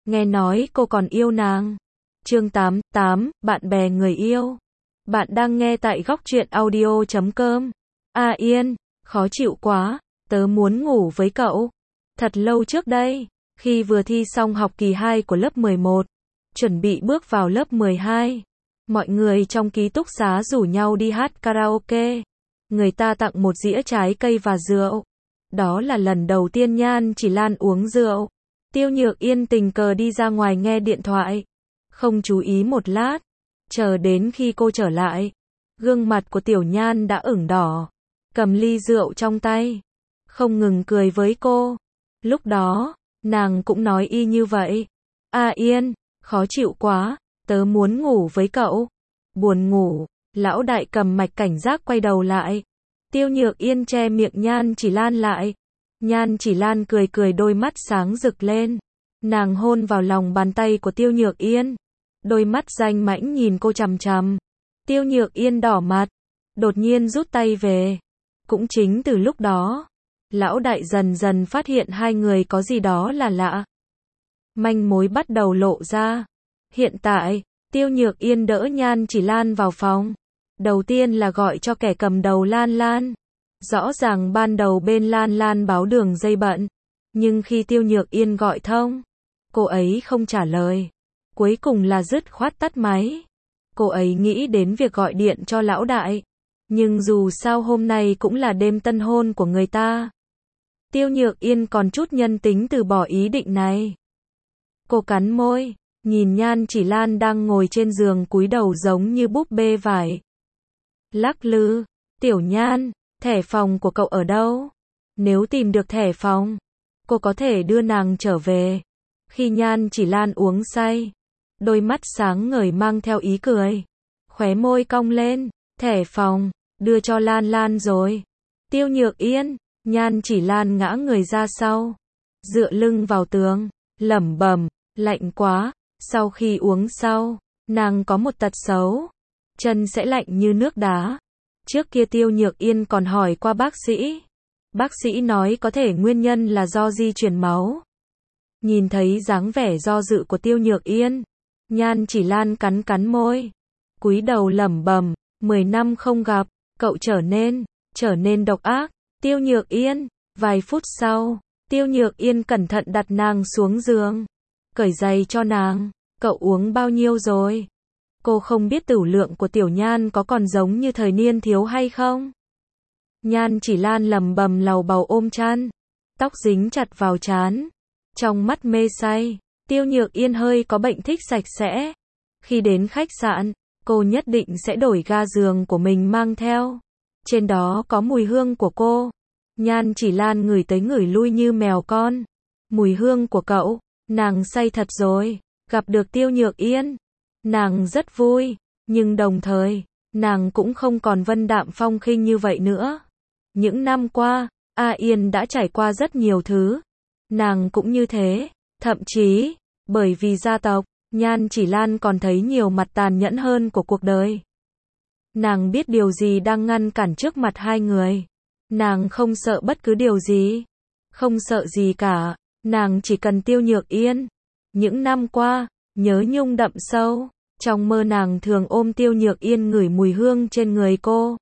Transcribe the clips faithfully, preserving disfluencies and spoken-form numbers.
nghe nói cô còn yêu nàng. Chương tám, tám, bạn bè người yêu. Bạn đang nghe tại góc truyện audio chấm com. A Yên, khó chịu quá, tớ muốn ngủ với cậu. Thật lâu trước đây, khi vừa thi xong học kỳ hai của lớp mười một, chuẩn bị bước vào lớp mười hai, mọi người trong ký túc xá rủ nhau đi hát karaoke. Người ta tặng một dĩa trái cây và rượu. Đó là lần đầu tiên Nhan Chỉ Lan uống rượu. Tiêu Nhược Yên tình cờ đi ra ngoài nghe điện thoại, không chú ý một lát, chờ đến khi cô trở lại, gương mặt của Tiểu Nhan đã ửng đỏ, cầm ly rượu trong tay, không ngừng cười với cô. Lúc đó, nàng cũng nói y như vậy. A Yên, khó chịu quá, tớ muốn ngủ với cậu. Buồn ngủ, lão đại cầm mạch cảnh giác quay đầu lại. Tiêu Nhược Yên che miệng Nhan Chỉ Lan lại. Nhan Chỉ Lan cười cười, đôi mắt sáng rực lên. Nàng hôn vào lòng bàn tay của Tiêu Nhược Yên. Đôi mắt danh mãnh nhìn cô chằm chằm. Tiêu Nhược Yên đỏ mặt, đột nhiên rút tay về. Cũng chính từ lúc đó, lão đại dần dần phát hiện hai người có gì đó là lạ. Manh mối bắt đầu lộ ra. Hiện tại, Tiêu Nhược Yên đỡ Nhan Chỉ Lan vào phòng. Đầu tiên là gọi cho kẻ cầm đầu Lan Lan. Rõ ràng ban đầu bên Lan Lan báo đường dây bận, nhưng khi Tiêu Nhược Yên gọi thông, cô ấy không trả lời. Cuối cùng là dứt khoát tắt máy. Cô ấy nghĩ đến việc gọi điện cho lão đại, nhưng dù sao hôm nay cũng là đêm tân hôn của người ta. Tiêu Nhược Yên còn chút nhân tính từ bỏ ý định này. Cô cắn môi, nhìn Nhan Chỉ Lan đang ngồi trên giường cúi đầu giống như búp bê vải. Lắc lư, Tiểu Nhan, thẻ phòng của cậu ở đâu? Nếu tìm được thẻ phòng, cô có thể đưa nàng trở về. Khi Nhan Chỉ Lan uống say, đôi mắt sáng ngời mang theo ý cười, khóe môi cong lên. Thẻ phòng, đưa cho Lan Lan rồi. Tiêu Nhược Yên, Nhan Chỉ Lan ngã người ra sau, dựa lưng vào tường, lẩm bẩm, lạnh quá. Sau khi uống sau, nàng có một tật xấu, chân sẽ lạnh như nước đá. Trước kia Tiêu Nhược Yên còn hỏi qua bác sĩ. Bác sĩ nói có thể nguyên nhân là do di chuyển máu. Nhìn thấy dáng vẻ do dự của Tiêu Nhược Yên, Nhan Chỉ Lan cắn cắn môi, cúi đầu lẩm bẩm, mười năm không gặp, cậu trở nên, trở nên độc ác. Tiêu Nhược Yên, vài phút sau, Tiêu Nhược Yên cẩn thận đặt nàng xuống giường, cởi giày cho nàng. Cậu uống bao nhiêu rồi? Cô không biết tửu lượng của Tiểu Nhan có còn giống như thời niên thiếu hay không? Nhan Chỉ Lan lầm bầm lầu bầu ôm chăn, tóc dính chặt vào trán, trong mắt mê say. Tiêu Nhược Yên hơi có bệnh thích sạch sẽ. Khi đến khách sạn, cô nhất định sẽ đổi ga giường của mình mang theo. Trên đó có mùi hương của cô. Nhan Chỉ Lan ngửi tới ngửi lui như mèo con. Mùi hương của cậu, nàng say thật rồi. Gặp được Tiêu Nhược Yên, nàng rất vui, nhưng đồng thời, nàng cũng không còn vân đạm phong khinh như vậy nữa. Những năm qua, A Yên đã trải qua rất nhiều thứ. Nàng cũng như thế, thậm chí, bởi vì gia tộc, Nhan Chỉ Lan còn thấy nhiều mặt tàn nhẫn hơn của cuộc đời. Nàng biết điều gì đang ngăn cản trước mặt hai người. Nàng không sợ bất cứ điều gì. Không sợ gì cả, nàng chỉ cần Tiêu Nhược Yên. Những năm qua, nhớ nhung đậm sâu. Trong mơ nàng thường ôm Tiêu Nhược Yên ngửi mùi hương trên người cô.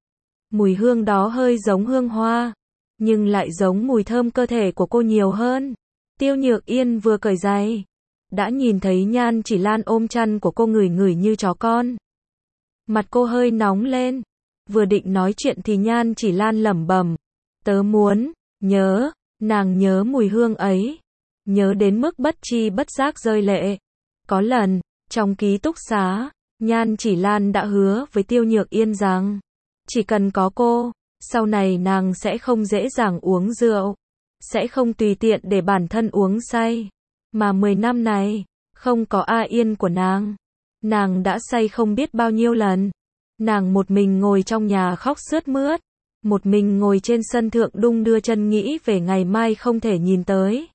Mùi hương đó hơi giống hương hoa, nhưng lại giống mùi thơm cơ thể của cô nhiều hơn. Tiêu Nhược Yên vừa cởi giày, đã nhìn thấy Nhan Chỉ Lan ôm chăn của cô ngửi ngửi như chó con. Mặt cô hơi nóng lên. Vừa định nói chuyện thì Nhan Chỉ Lan lẩm bẩm, tớ muốn, nhớ, nàng nhớ mùi hương ấy. Nhớ đến mức bất tri bất giác rơi lệ. Có lần, trong ký túc xá, Nhan Chỉ Lan đã hứa với Tiêu Nhược Yên rằng, chỉ cần có cô, sau này nàng sẽ không dễ dàng uống rượu, sẽ không tùy tiện để bản thân uống say. Mà mười năm này, không có A Yên của nàng, nàng đã say không biết bao nhiêu lần. Nàng một mình ngồi trong nhà khóc sướt mướt, một mình ngồi trên sân thượng đung đưa chân nghĩ về ngày mai không thể nhìn tới.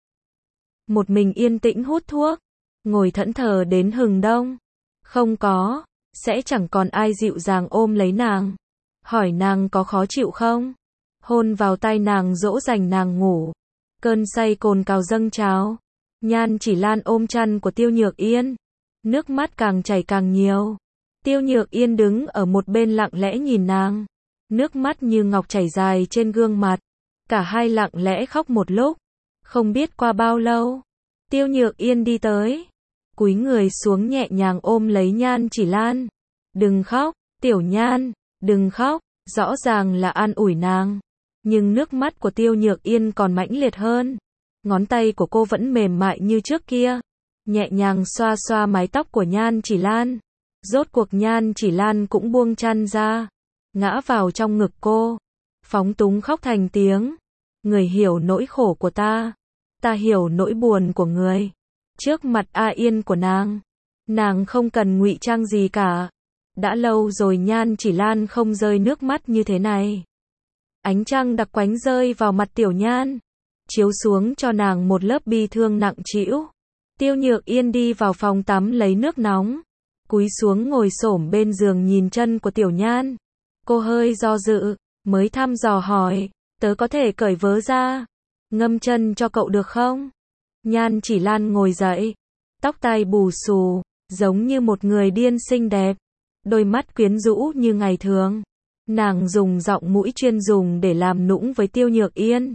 Một mình yên tĩnh hút thuốc, ngồi thẫn thờ đến hừng đông. Không có, sẽ chẳng còn ai dịu dàng ôm lấy nàng, hỏi nàng có khó chịu không, hôn vào tai nàng dỗ dành nàng ngủ. Cơn say cồn cào dâng trào, Nhan Chỉ Lan ôm chăn của Tiêu Nhược Yên, nước mắt càng chảy càng nhiều. Tiêu Nhược Yên đứng ở một bên lặng lẽ nhìn nàng, nước mắt như ngọc chảy dài trên gương mặt. Cả hai lặng lẽ khóc một lúc. Không biết qua bao lâu, Tiêu Nhược Yên đi tới, cúi người xuống nhẹ nhàng ôm lấy Nhan Chỉ Lan. Đừng khóc, Tiểu Nhan, đừng khóc, rõ ràng là an ủi nàng. Nhưng nước mắt của Tiêu Nhược Yên còn mãnh liệt hơn. Ngón tay của cô vẫn mềm mại như trước kia, nhẹ nhàng xoa xoa mái tóc của Nhan Chỉ Lan. Rốt cuộc Nhan Chỉ Lan cũng buông chăn ra, ngã vào trong ngực cô, phóng túng khóc thành tiếng. Người hiểu nỗi khổ của ta, ta hiểu nỗi buồn của người. Trước mặt A Yên của nàng, nàng không cần ngụy trang gì cả. Đã lâu rồi Nhan Chỉ Lan không rơi nước mắt như thế này. Ánh trăng đặc quánh rơi vào mặt Tiểu Nhan, chiếu xuống cho nàng một lớp bi thương nặng trĩu. Tiêu Nhược Yên đi vào phòng tắm lấy nước nóng, cúi xuống ngồi xổm bên giường nhìn chân của Tiểu Nhan. Cô hơi do dự, mới thăm dò hỏi, tớ có thể cởi vớ ra, ngâm chân cho cậu được không? Nhan Chỉ Lan ngồi dậy, tóc tai bù xù, giống như một người điên xinh đẹp, đôi mắt quyến rũ như ngày thường. Nàng dùng giọng mũi chuyên dùng để làm nũng với Tiêu Nhược Yên.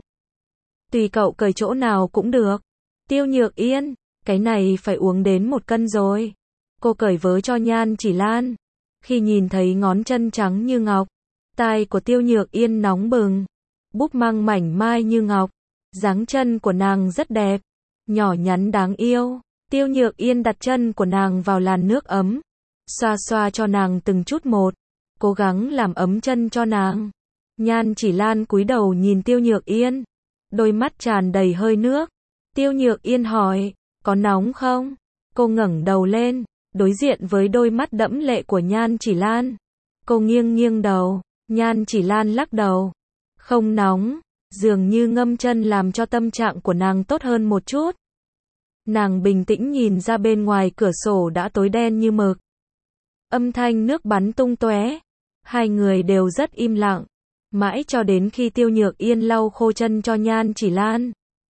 Tùy cậu cởi chỗ nào cũng được. Tiêu Nhược Yên, cái này phải uống đến một cân rồi. Cô cởi vớ cho Nhan Chỉ Lan. Khi nhìn thấy ngón chân trắng như ngọc, tai của Tiêu Nhược Yên nóng bừng, búp măng mảnh mai như ngọc, dáng chân của nàng rất đẹp, nhỏ nhắn đáng yêu. Tiêu Nhược Yên đặt chân của nàng vào làn nước ấm, xoa xoa cho nàng từng chút một, cố gắng làm ấm chân cho nàng. Nhan Chỉ Lan cúi đầu nhìn Tiêu Nhược Yên, đôi mắt tràn đầy hơi nước. Tiêu Nhược Yên hỏi, có nóng không? Cô ngẩng đầu lên, đối diện với đôi mắt đẫm lệ của Nhan Chỉ Lan. Cô nghiêng nghiêng đầu, Nhan Chỉ Lan lắc đầu. Không nóng, dường như ngâm chân làm cho tâm trạng của nàng tốt hơn một chút. Nàng bình tĩnh nhìn ra bên ngoài cửa sổ đã tối đen như mực. Âm thanh nước bắn tung tóe. Hai người đều rất im lặng, mãi cho đến khi Tiêu Nhược Yên lau khô chân cho Nhan Chỉ Lan,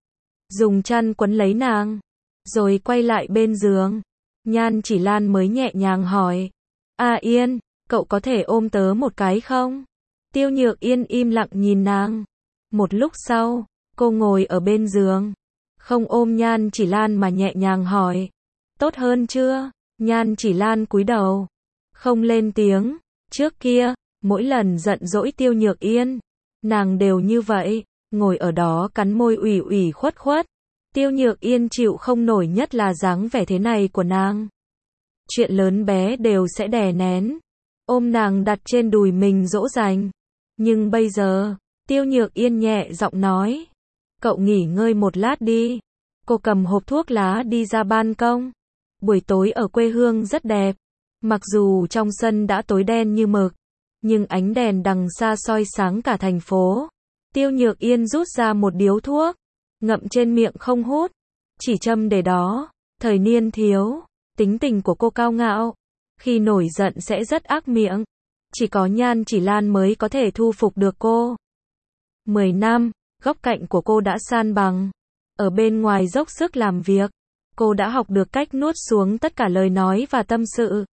dùng chăn quấn lấy nàng, rồi quay lại bên giường. Nhan Chỉ Lan mới nhẹ nhàng hỏi, A Yên, cậu có thể ôm tớ một cái không? Tiêu Nhược Yên im lặng nhìn nàng. Một lúc sau, cô ngồi ở bên giường, không ôm Nhan Chỉ Lan mà nhẹ nhàng hỏi, tốt hơn chưa? Nhan Chỉ Lan cúi đầu, không lên tiếng. Trước kia, mỗi lần giận dỗi Tiêu Nhược Yên, nàng đều như vậy, ngồi ở đó cắn môi ủy ủy khuất khuất. Tiêu Nhược Yên chịu không nổi, nhất là dáng vẻ thế này của nàng. Chuyện lớn bé đều sẽ đè nén, ôm nàng đặt trên đùi mình dỗ dành. Nhưng bây giờ, Tiêu Nhược Yên nhẹ giọng nói, cậu nghỉ ngơi một lát đi. Cô cầm hộp thuốc lá đi ra ban công. Buổi tối ở quê hương rất đẹp. Mặc dù trong sân đã tối đen như mực, nhưng ánh đèn đằng xa soi sáng cả thành phố. Tiêu Nhược Yên rút ra một điếu thuốc, ngậm trên miệng không hút, chỉ châm để đó. Thời niên thiếu, tính tình của cô cao ngạo, khi nổi giận sẽ rất ác miệng. Chỉ có Nhan Chỉ Lan mới có thể thu phục được cô. Mười năm, góc cạnh của cô đã san bằng. Ở bên ngoài dốc sức làm việc, cô đã học được cách nuốt xuống tất cả lời nói và tâm sự,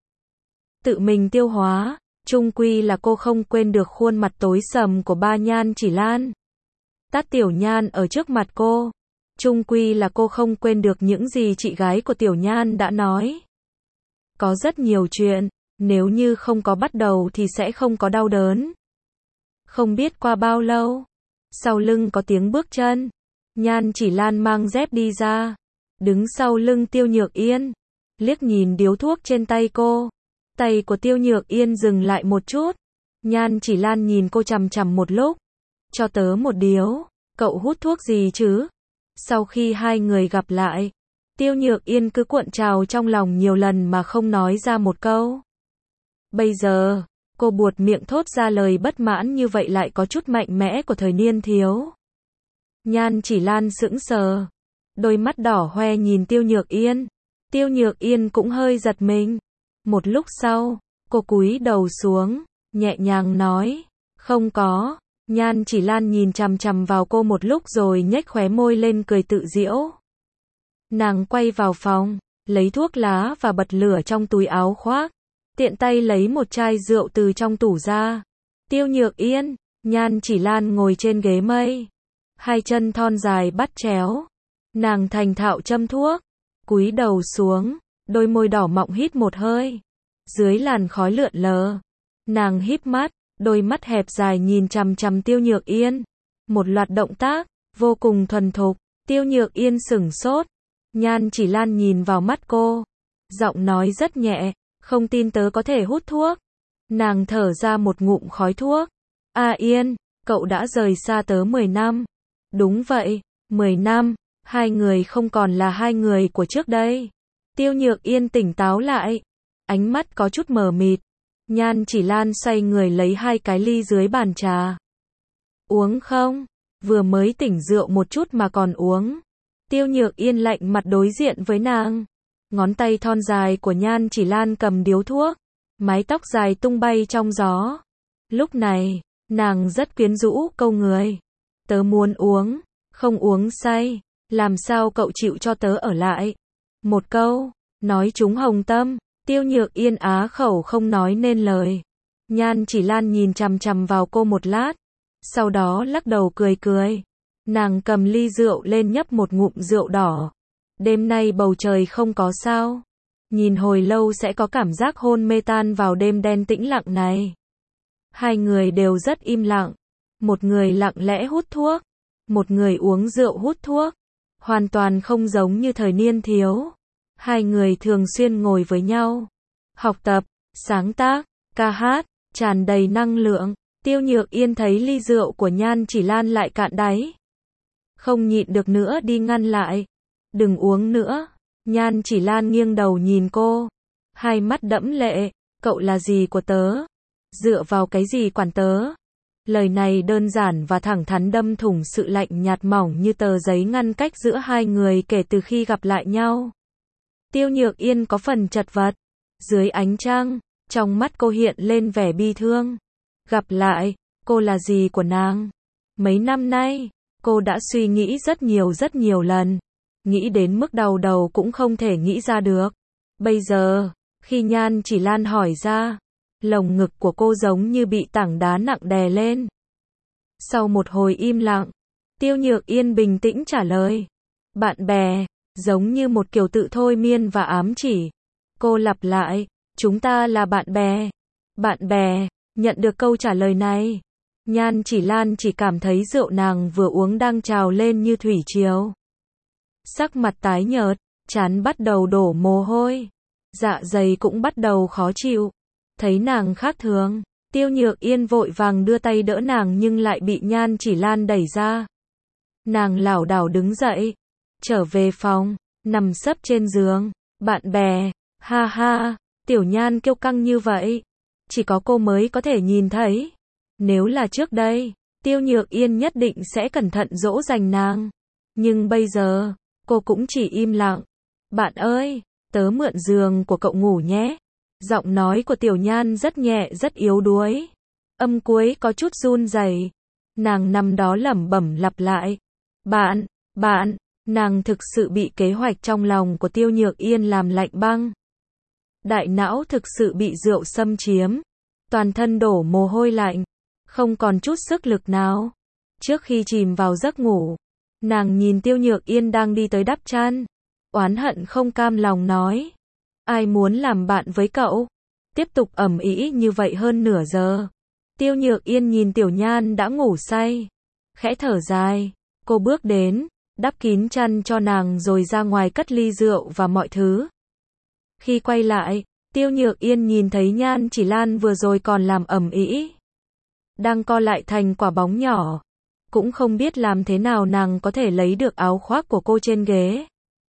tự mình tiêu hóa. Chung quy là cô không quên được khuôn mặt tối sầm của ba Nhan Chỉ Lan. Tát Tiểu Nhan ở trước mặt cô. Chung quy là cô không quên được những gì chị gái của Tiểu Nhan đã nói. Có rất nhiều chuyện, nếu như không có bắt đầu thì sẽ không có đau đớn. Không biết qua bao lâu, sau lưng có tiếng bước chân. Nhan Chỉ Lan mang dép đi ra, đứng sau lưng Tiêu Nhược Yên, liếc nhìn điếu thuốc trên tay cô. Tay của Tiêu Nhược Yên dừng lại một chút. Nhan Chỉ Lan nhìn cô chằm chằm một lúc. Cho tớ một điếu, cậu hút thuốc gì chứ? Sau khi hai người gặp lại, Tiêu Nhược Yên cứ cuộn trào trong lòng nhiều lần mà không nói ra một câu. Bây giờ, cô buột miệng thốt ra lời bất mãn như vậy lại có chút mạnh mẽ của thời niên thiếu. Nhan Chỉ Lan sững sờ, đôi mắt đỏ hoe nhìn Tiêu Nhược Yên. Tiêu Nhược Yên cũng hơi giật mình. Một lúc sau, cô cúi đầu xuống, nhẹ nhàng nói, không có. Nhan Chỉ Lan nhìn chằm chằm vào cô một lúc rồi nhếch khóe môi lên cười tự giễu. Nàng quay vào phòng, lấy thuốc lá và bật lửa trong túi áo khoác, tiện tay lấy một chai rượu từ trong tủ ra. Tiêu Nhược Yên, Nhan Chỉ Lan ngồi trên ghế mây, hai chân thon dài bắt chéo. Nàng thành thạo châm thuốc, cúi đầu xuống, đôi môi đỏ mọng hít một hơi. Dưới làn khói lượn lờ, nàng híp mắt, đôi mắt hẹp dài nhìn chằm chằm Tiêu Nhược Yên. Một loạt động tác, vô cùng thuần thục. Tiêu Nhược Yên sửng sốt. Nhan Chỉ Lan nhìn vào mắt cô, giọng nói rất nhẹ, không tin tớ có thể hút thuốc. Nàng thở ra một ngụm khói thuốc. A Yên, cậu đã rời xa tớ mười năm. Đúng vậy, mười năm, hai người không còn là hai người của trước đây. Tiêu Nhược Yên tỉnh táo lại, ánh mắt có chút mờ mịt. Nhan Chỉ Lan xoay người lấy hai cái ly dưới bàn trà. Uống không? Vừa mới tỉnh rượu một chút mà còn uống. Tiêu Nhược Yên lạnh mặt đối diện với nàng. Ngón tay thon dài của Nhan Chỉ Lan cầm điếu thuốc, mái tóc dài tung bay trong gió. Lúc này, nàng rất quyến rũ câu người. Tớ muốn uống, không uống say, làm sao cậu chịu cho tớ ở lại? Một câu, nói trúng hồng tâm. Tiêu Nhược Yên á khẩu không nói nên lời. Nhan Chỉ Lan nhìn chằm chằm vào cô một lát, sau đó lắc đầu cười cười. Nàng cầm ly rượu lên nhấp một ngụm rượu đỏ. Đêm nay bầu trời không có sao. Nhìn hồi lâu sẽ có cảm giác hôn mê tan vào đêm đen tĩnh lặng này. Hai người đều rất im lặng. Một người lặng lẽ hút thuốc, một người uống rượu hút thuốc. Hoàn toàn không giống như thời niên thiếu. Hai người thường xuyên ngồi với nhau, học tập, sáng tác, ca hát, tràn đầy năng lượng. Tiêu Nhược Yên thấy ly rượu của Nhan Chỉ Lan lại cạn đáy, không nhịn được nữa đi ngăn lại. Đừng uống nữa. Nhan Chỉ Lan nghiêng đầu nhìn cô, hai mắt đẫm lệ. Cậu là gì của tớ? Dựa vào cái gì quản tớ? Lời này đơn giản và thẳng thắn đâm thủng sự lạnh nhạt mỏng như tờ giấy ngăn cách giữa hai người kể từ khi gặp lại nhau. Tiêu Nhược Yên có phần chật vật. Dưới ánh trăng, trong mắt cô hiện lên vẻ bi thương. Gặp lại, cô là gì của nàng? Mấy năm nay, cô đã suy nghĩ rất nhiều rất nhiều lần. Nghĩ đến mức đau đầu cũng không thể nghĩ ra được. Bây giờ, khi Nhan Chỉ Lan hỏi ra, lồng ngực của cô giống như bị tảng đá nặng đè lên. Sau một hồi im lặng, Tiêu Nhược Yên bình tĩnh trả lời. Bạn bè, giống như một kiểu tự thôi miên và ám chỉ. Cô lặp lại, chúng ta là bạn bè. Bạn bè, nhận được câu trả lời này. Nhan Chỉ Lan chỉ cảm thấy rượu nàng vừa uống đang trào lên như thủy triều. Sắc mặt tái nhợt, trán bắt đầu đổ mồ hôi. Dạ dày cũng bắt đầu khó chịu. Thấy nàng khác thường, Tiêu Nhược Yên vội vàng đưa tay đỡ nàng nhưng lại bị Nhan Chỉ Lan đẩy ra. Nàng lảo đảo đứng dậy, trở về phòng, nằm sấp trên giường. Bạn bè, ha ha, Tiểu Nhan kiêu căng như vậy, chỉ có cô mới có thể nhìn thấy. Nếu là trước đây, Tiêu Nhược Yên nhất định sẽ cẩn thận dỗ dành nàng. Nhưng bây giờ, cô cũng chỉ im lặng. Bạn ơi, tớ mượn giường của cậu ngủ nhé. Giọng nói của Tiểu Nhan rất nhẹ rất yếu đuối. Âm cuối có chút run rẩy. Nàng nằm đó lẩm bẩm lặp lại. Bạn, bạn, nàng thực sự bị kế hoạch trong lòng của Tiêu Nhược Yên làm lạnh băng. Đại não thực sự bị rượu xâm chiếm. Toàn thân đổ mồ hôi lạnh. Không còn chút sức lực nào. Trước khi chìm vào giấc ngủ, nàng nhìn Tiêu Nhược Yên đang đi tới đắp chăn. Oán hận không cam lòng nói. Ai muốn làm bạn với cậu? Tiếp tục ầm ĩ như vậy hơn nửa giờ. Tiêu Nhược Yên nhìn Tiểu Nhan đã ngủ say. Khẽ thở dài. Cô bước đến, đắp kín chăn cho nàng rồi ra ngoài cất ly rượu và mọi thứ. Khi quay lại, Tiêu Nhược Yên nhìn thấy Nhan Chỉ Lan vừa rồi còn làm ầm ĩ, đang co lại thành quả bóng nhỏ. Cũng không biết làm thế nào nàng có thể lấy được áo khoác của cô trên ghế.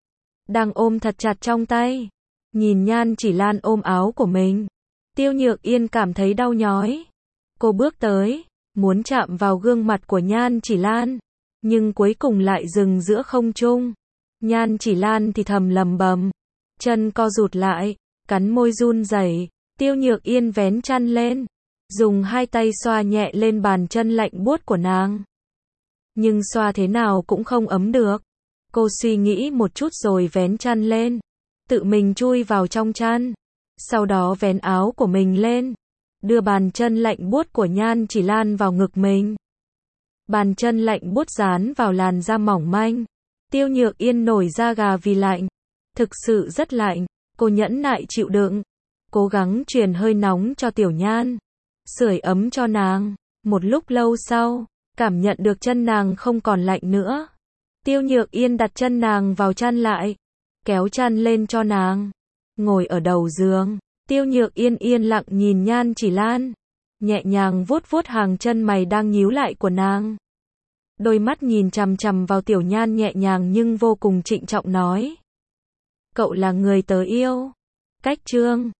Đang ôm thật chặt trong tay. Nhìn Nhan Chỉ Lan ôm áo của mình, Tiêu Nhược Yên cảm thấy đau nhói. Cô bước tới, muốn chạm vào gương mặt của Nhan Chỉ Lan, nhưng cuối cùng lại dừng giữa không trung. Nhan Chỉ Lan thì thầm lầm bầm, chân co rụt lại, cắn môi run rẩy. Tiêu Nhược Yên vén chăn lên, dùng hai tay xoa nhẹ lên bàn chân lạnh buốt của nàng. Nhưng xoa thế nào cũng không ấm được. Cô suy nghĩ một chút rồi vén chăn lên, tự mình chui vào trong chăn, sau đó vén áo của mình lên, đưa bàn chân lạnh buốt của Nhan Chỉ Lan vào ngực mình. Bàn chân lạnh buốt dán vào làn da mỏng manh. Tiêu Nhược Yên nổi da gà vì lạnh, thực sự rất lạnh, cô nhẫn nại chịu đựng, cố gắng truyền hơi nóng cho Tiểu Nhan, sưởi ấm cho nàng. Một lúc lâu sau, cảm nhận được chân nàng không còn lạnh nữa. Tiêu Nhược Yên đặt chân nàng vào chăn lại, kéo chăn lên cho nàng, ngồi ở đầu giường. Tiêu Nhược Yên yên lặng nhìn Nhan Chỉ Lan, nhẹ nhàng vuốt vuốt hàng chân mày đang nhíu lại của nàng. Đôi mắt nhìn chằm chằm vào Tiểu Nhan nhẹ nhàng nhưng vô cùng trịnh trọng nói. Cậu là người tớ yêu. Cách chương